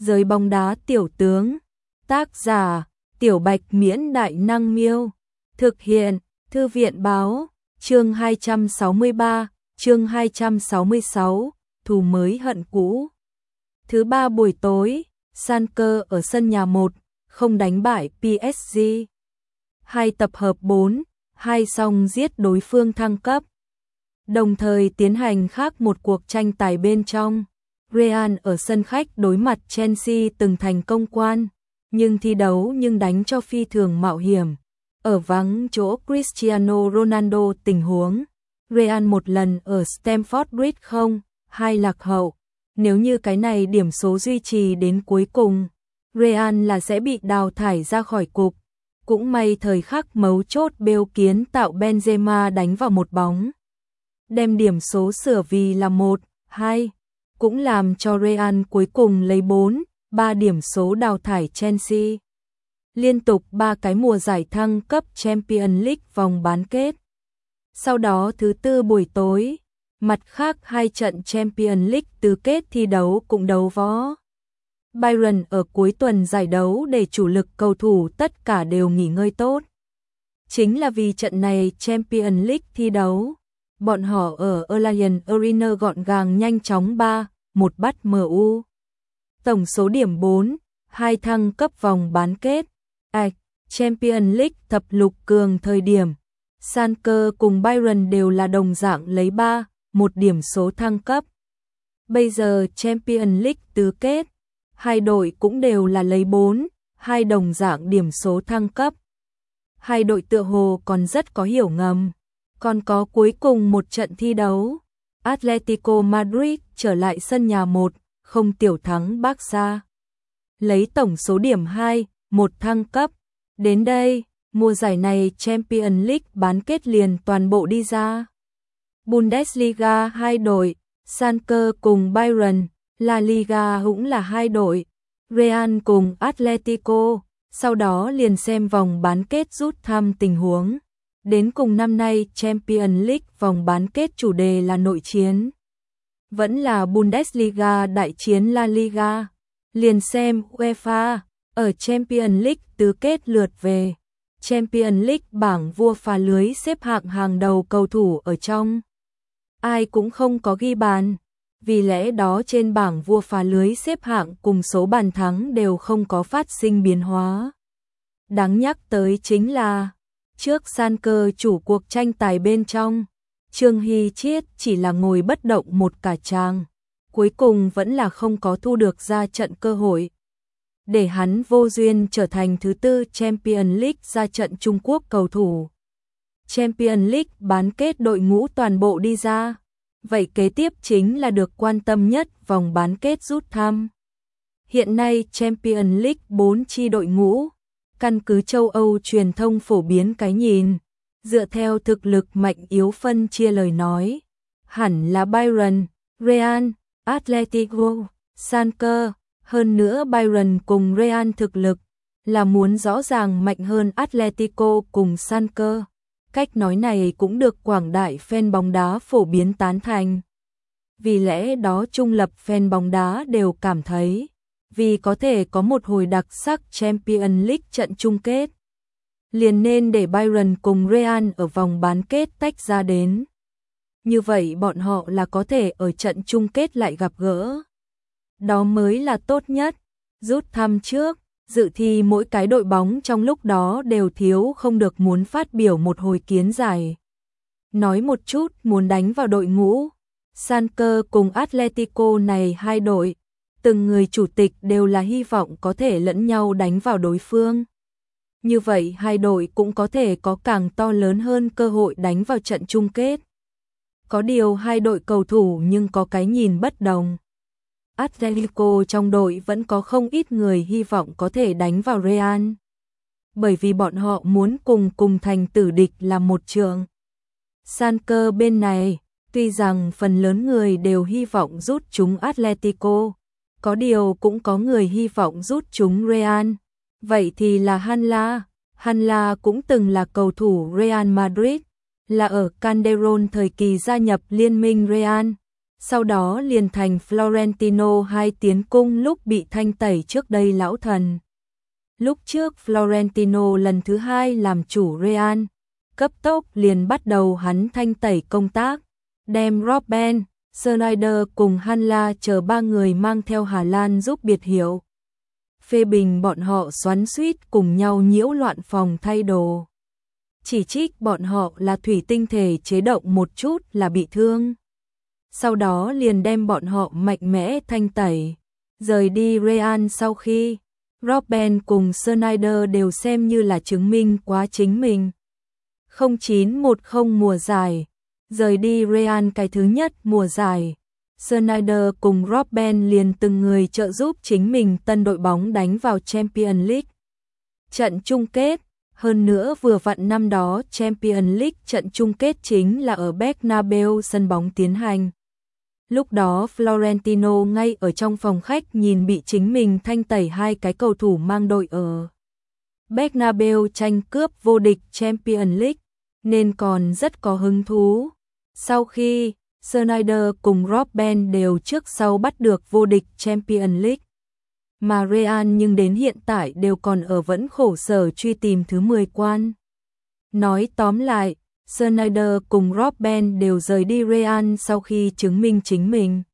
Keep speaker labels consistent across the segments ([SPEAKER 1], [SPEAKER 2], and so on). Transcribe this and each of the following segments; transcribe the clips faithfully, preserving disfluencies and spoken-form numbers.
[SPEAKER 1] Giới bóng đá tiểu tướng. Tác giả: Tiểu Bạch Miễn Đại Năng Miêu. Thực hiện: Thư viện Báo. Chương hai trăm sáu mươi ba, chương hai trăm sáu mươi sáu, thù mới hận cũ. Thứ ba buổi tối, Schalke ở sân nhà một, không đánh bại pê ét giê. Hai tập hợp bốn, hai song giết đối phương thăng cấp. Đồng thời tiến hành khác một cuộc tranh tài bên trong. Real ở sân khách đối mặt Chelsea từng thành công quan, nhưng thi đấu nhưng đánh cho phi thường mạo hiểm. Ở vắng chỗ Cristiano Ronaldo tình huống, Real một lần ở Stamford Bridge không, hai lạc hậu. Nếu như cái này điểm số duy trì đến cuối cùng, Real là sẽ bị đào thải ra khỏi cục. Cũng may thời khắc mấu chốt Bale kiến tạo Benzema đánh vào một bóng, đem điểm số sửa vì là một hai, cũng làm cho Real cuối cùng lấy bốn ba điểm số đào thải Chelsea. Liên tục ba cái mùa giải thăng cấp Champions League vòng bán kết. Sau đó thứ tư buổi tối, mặt khác hai trận Champions League tứ kết thi đấu cũng đấu võ. Bayern ở cuối tuần giải đấu để chủ lực cầu thủ tất cả đều nghỉ ngơi tốt. Chính là vì trận này Champions League thi đấu, bọn họ ở Allianz Arena gọn gàng nhanh chóng ba một bắt em u. Tổng số điểm bốn, hai thăng cấp vòng bán kết. À, Champions League thập lục cường thời điểm, Schalke cùng Bayern đều là đồng dạng lấy ba một điểm số thăng cấp. Bây giờ Champions League tứ kết, hai đội cũng đều là lấy bốn hai đồng dạng điểm số thăng cấp. Hai đội tựa hồ còn rất có hiểu ngầm. Còn có cuối cùng một trận thi đấu, Atletico Madrid trở lại sân nhà một không tiểu thắng Barca. Lấy tổng số điểm hai một thăng cấp. Đến đây, mùa giải này Champions League bán kết liền toàn bộ đi ra. Bundesliga hai đội, Schalke cùng Bayern, La Liga cũng là hai đội, Real cùng Atletico, sau đó liền xem vòng bán kết rút thăm tình huống. Đến cùng năm nay Champions League vòng bán kết chủ đề là nội chiến. Vẫn là Bundesliga đại chiến La Liga. Liền xem UEFA ở Champions League tứ kết lượt về. Champions League bảng vua phá lưới xếp hạng hàng đầu cầu thủ ở trong. Ai cũng không có ghi bàn. Vì lẽ đó trên bảng vua phá lưới xếp hạng cùng số bàn thắng đều không có phát sinh biến hóa. Đáng nhắc tới chính là trước Schalke chủ cuộc tranh tài bên trong, Trương Hy Chiết chỉ là ngồi bất động một cả tràng, cuối cùng vẫn là không có thu được ra trận cơ hội. Để hắn vô duyên trở thành thứ tư Champions League ra trận Trung Quốc cầu thủ. Champions League bán kết đội ngũ toàn bộ đi ra, vậy kế tiếp chính là được quan tâm nhất vòng bán kết rút thăm. Hiện nay Champions League bốn chi đội ngũ, căn cứ châu Âu truyền thông phổ biến cái nhìn, dựa theo thực lực mạnh yếu phân chia lời nói, hẳn là Bayern, Real, Atletico, Schalke, hơn nữa Bayern cùng Real thực lực là muốn rõ ràng mạnh hơn Atletico cùng Schalke. Cách nói này cũng được quảng đại fan bóng đá phổ biến tán thành. Vì lẽ đó trung lập fan bóng đá đều cảm thấy, vì có thể có một hồi đặc sắc Champions League trận chung kết, liền nên để Bayern cùng Real ở vòng bán kết tách ra đến. Như vậy bọn họ là có thể ở trận chung kết lại gặp gỡ. Đó mới là tốt nhất. Rút thăm trước, dự thi mỗi cái đội bóng trong lúc đó đều thiếu không được muốn phát biểu một hồi kiến giải. Nói một chút muốn đánh vào đội ngũ. Schalke cùng Atletico này hai đội, từng người chủ tịch đều là hy vọng có thể lẫn nhau đánh vào đối phương. Như vậy hai đội cũng có thể có càng to lớn hơn cơ hội đánh vào trận chung kết. Có điều hai đội cầu thủ nhưng có cái nhìn bất đồng. Atletico trong đội vẫn có không ít người hy vọng có thể đánh vào Real. Bởi vì bọn họ muốn cùng cùng thành tử địch là một trường. Schalke bên này, tuy rằng phần lớn người đều hy vọng rút chúng Atletico, có điều cũng có người hy vọng rút chúng Real. Vậy thì là Hanla. Hanla cũng từng là cầu thủ Real Madrid, là ở Calderón thời kỳ gia nhập liên minh Real. sau đó liền thành Florentino hai tiến cung lúc bị thanh tẩy trước đây lão thần. Lúc trước Florentino lần thứ hai làm chủ Real, cấp tốc liền bắt đầu hắn thanh tẩy công tác, đem Robben, Sneijder cùng Hanla chờ ba người mang theo Hà Lan giúp biệt hiệu. Phê bình bọn họ xoắn xuýt cùng nhau nhiễu loạn phòng thay đồ. Chỉ trích bọn họ là thủy tinh thể chế động một chút là bị thương. Sau đó liền đem bọn họ mạnh mẽ thanh tẩy. Rời đi Real sau khi, Robben cùng Sneijder đều xem như là chứng minh quá chính mình. không chín một không mùa giải, rời đi Real cái thứ nhất mùa giải. Sneijder cùng Robben liền từng người trợ giúp chính mình tân đội bóng đánh vào Champions League. Trận chung kết, hơn nữa vừa vặn năm đó Champions League trận chung kết chính là ở Bernabeu sân bóng tiến hành. Lúc đó Florentino ngay ở trong phòng khách nhìn bị chính mình thanh tẩy hai cái cầu thủ mang đội ở Bernabeu tranh cướp vô địch Champions League, nên còn rất có hứng thú. Sau khi Sneijder cùng Robben đều trước sau bắt được vô địch Champions League, mà Real nhưng đến hiện tại đều còn ở vẫn khổ sở truy tìm thứ mười quan. Nói tóm lại, Sneijder cùng Robben đều rời đi Real sau khi chứng minh chính mình.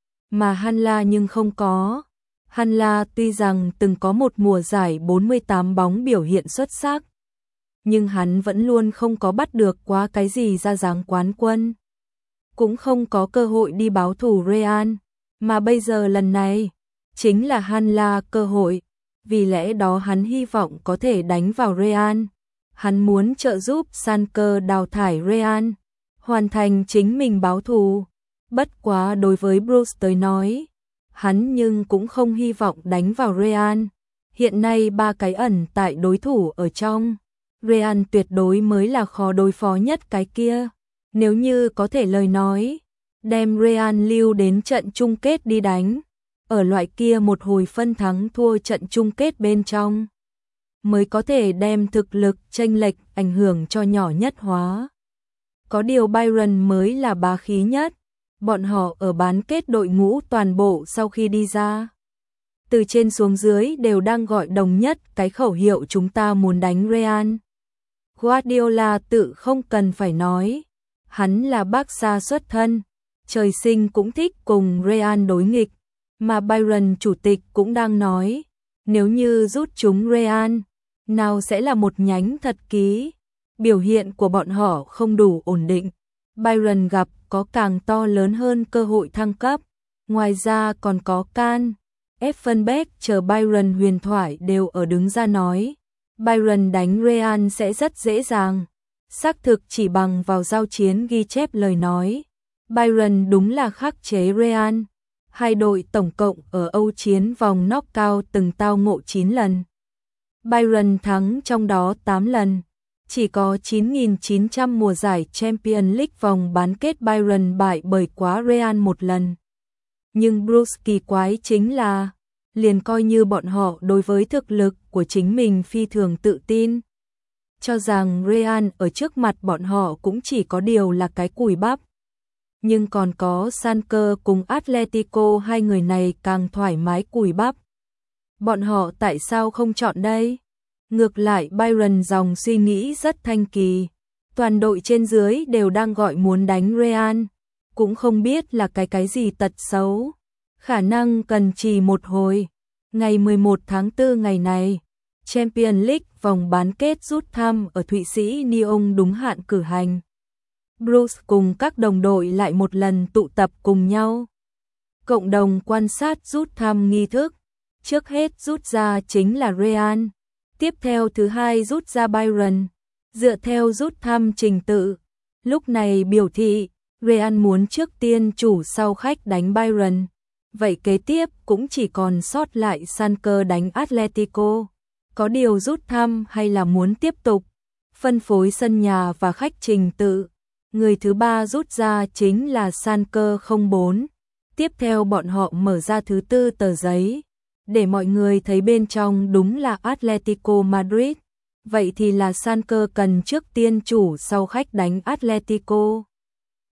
[SPEAKER 1] Mà Hanla nhưng không có. Hanla tuy rằng từng có một mùa giải bốn mươi tám bóng biểu hiện xuất sắc, nhưng hắn vẫn luôn không có bắt được quá cái gì ra dáng quán quân. Cũng không có cơ hội đi báo thù Real, mà bây giờ lần này chính là Hanla cơ hội, vì lẽ đó hắn hy vọng có thể đánh vào Real. Hắn muốn trợ giúp Sanker đào thải Real, hoàn thành chính mình báo thù. Bất quá đối với Bruce tới nói, hắn nhưng cũng không hy vọng đánh vào Real. Hiện nay ba cái ẩn tại đối thủ ở trong Real tuyệt đối mới là khó đối phó nhất cái kia. Nếu như có thể lời nói, đem Real lưu đến trận chung kết đi đánh, ở loại kia một hồi phân thắng thua trận chung kết bên trong, mới có thể đem thực lực chênh lệch ảnh hưởng cho nhỏ nhất hóa. Có điều Bayern mới là bá khí nhất, bọn họ ở bán kết đội ngũ toàn bộ sau khi đi ra, từ trên xuống dưới đều đang gọi đồng nhất cái khẩu hiệu chúng ta muốn đánh Real. Guardiola tự không cần phải nói, hắn là Barca xuất thân, trời sinh cũng thích cùng Real đối nghịch, mà Bayern chủ tịch cũng đang nói, nếu như rút chúng Real, nào sẽ là một nhánh thật ký. Biểu hiện của bọn họ không đủ ổn định, Bayern gặp có càng to lớn hơn cơ hội thăng cấp. Ngoài ra còn có Can, Effenberg chờ Bayern huyền thoại đều ở đứng ra nói, Bayern đánh Real sẽ rất dễ dàng. Xác thực chỉ bằng vào giao chiến ghi chép lời nói, Bayern đúng là khắc chế Real. Hai đội tổng cộng ở Âu chiến vòng knockout từng tao ngộ chín lần. Bayern thắng trong đó tám lần. Chỉ có chín nghìn chín trăm mùa giải Champions League vòng bán kết Bayern bại bởi quá Real một lần. Nhưng Bruce kỳ quái chính là, liền coi như bọn họ đối với thực lực của chính mình phi thường tự tin, cho rằng Real ở trước mặt bọn họ cũng chỉ có điều là cái cùi bắp. Nhưng còn có Sanker cùng Atletico, hai người này càng thoải mái cùi bắp. Bọn họ tại sao không chọn đây? Ngược lại Bayern dòng suy nghĩ rất thanh kỳ. Toàn đội trên dưới đều đang gọi muốn đánh Real. Cũng không biết là cái cái gì tật xấu. Khả năng cần trì một hồi. Ngày mười một tháng tư ngày này, Champions League vòng bán kết rút thăm ở Thụy Sĩ Nyon đúng hạn cử hành. Bruce cùng các đồng đội lại một lần tụ tập cùng nhau, cộng đồng quan sát rút thăm nghi thức. Trước hết rút ra chính là Real, tiếp theo thứ hai rút ra Bayern, dựa theo rút thăm trình tự. Lúc này biểu thị Real muốn trước tiên chủ sau khách đánh Bayern, vậy kế tiếp cũng chỉ còn sót lại Sanker đánh Atletico. Có điều rút thăm hay là muốn tiếp tục phân phối sân nhà và khách trình tự. Người thứ ba rút ra chính là Sanker không bốn. Tiếp theo bọn họ mở ra thứ tư tờ giấy, để mọi người thấy bên trong đúng là Atletico Madrid. Vậy thì là Sanker cần trước tiên chủ sau khách đánh Atletico.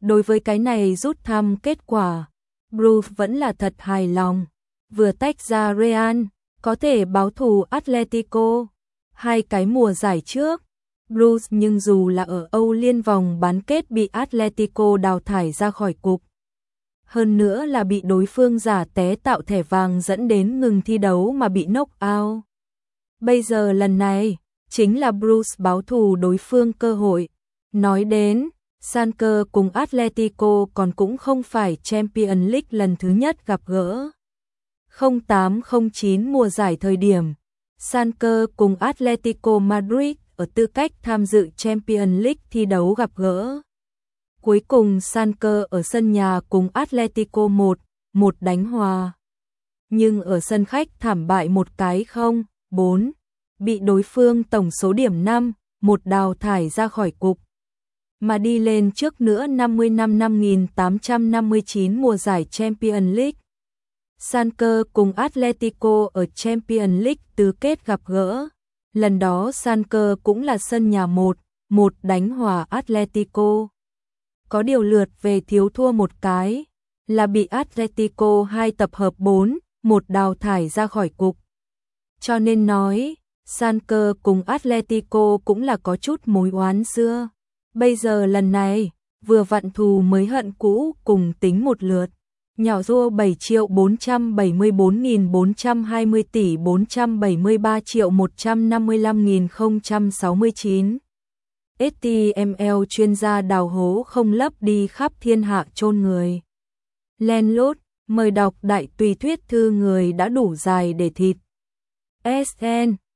[SPEAKER 1] Đối với cái này rút thăm kết quả, Bruce vẫn là thật hài lòng. Vừa tách ra Real, có thể báo thù Atletico. Hai cái mùa giải trước, Bruce nhưng dù là ở Âu Liên vòng bán kết bị Atletico đào thải ra khỏi cục. Hơn nữa là bị đối phương giả té tạo thẻ vàng dẫn đến ngừng thi đấu mà bị knock out. Bây giờ lần này, chính là Bruce báo thù đối phương cơ hội. Nói đến, Schalke cùng Atletico còn cũng không phải Champions League lần thứ nhất gặp gỡ. không tám không chín mùa giải thời điểm, Schalke cùng Atletico Madrid ở tư cách tham dự Champions League thi đấu gặp gỡ. Cuối cùng Schalke ở sân nhà cùng Atletico một một đánh hòa. Nhưng ở sân khách thảm bại một cái không bốn, bị đối phương tổng số điểm năm một đào thải ra khỏi cục. Mà đi lên trước nữa năm mươi năm năm một nghìn tám trăm năm mươi chín mùa giải Champions League. Schalke cùng Atletico ở Champions League tứ kết gặp gỡ. Lần đó Schalke cũng là sân nhà một một đánh hòa Atletico. Có điều lượt về thiếu thua một cái, là bị Atletico hai tập hợp bốn một đào thải ra khỏi cục. Cho nên nói, Schalke cùng Atletico cũng là có chút mối oán xưa. Bây giờ lần này, vừa vặn thù mới hận cũ cùng tính một lượt. Nhỏ rua bảy triệu bốn trăm bảy mươi bốn nghìn bốn trăm hai mươi tỷ bốn trăm bảy mươi ba triệu một trăm năm mươi lăm nghìn không trăm sáu mươi chín. ét tê em lờ chuyên gia đào hố không lấp đi khắp thiên hạ chôn người. Len lút, mời đọc đại tùy thuyết thư người đã đủ dài để thịt. ét en